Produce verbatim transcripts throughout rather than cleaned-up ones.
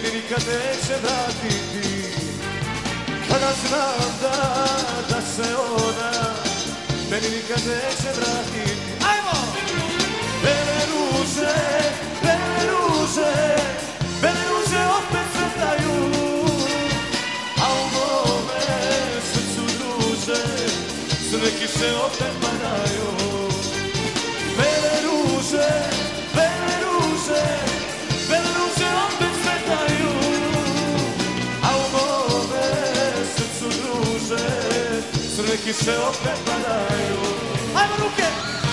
meni nikad neće vratiti. Kada znam da, da se ona meni nikad neće vratiti. Ajmo! Bele ruže, bele ruže, bele ruže opet cvetaju, a u mome srcu druže, crne kiše opet padaju. Bele ruže, bele ruže, bele ruže opet cvetaju, a u mome srcu druže, crne kiše opet padaju. Ajmo ruke!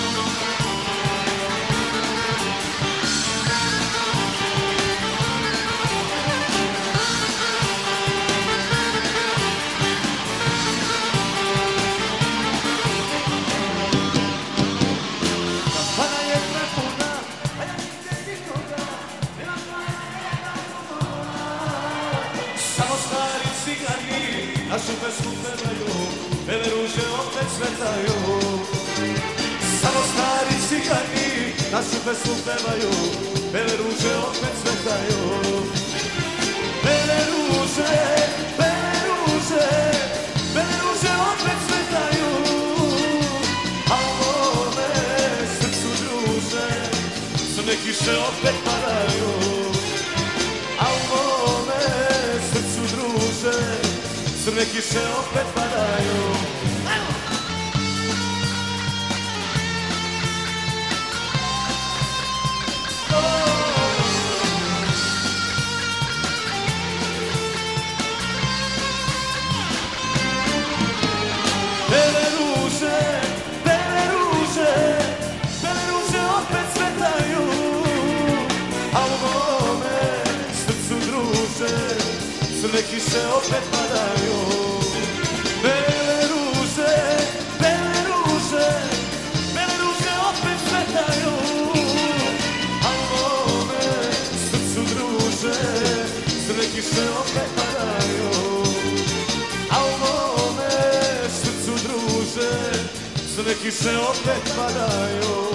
Našu pesmu pevaju, bele ruže opet cvetaju. Samo stari cigani našu pesmu pevaju, bele ruže opet cvetaju. Bele ruže, bele ruže, bele ruže opet cvetaju, a u mome srcu druže, crne kiše opet padaju. A u mome srcu druže, crne kiše opet padaju. Bele ruže, bele ruže, bele ruže opet cvetaju, a u mome srcu druže, crne kiše opet padaju. Bele ruže, bele ruže, bele ruže opet cvetaju, a u mome srcu druže, crne kiše opet padaju. A u mome srcu druže, crne kiše opet padaju.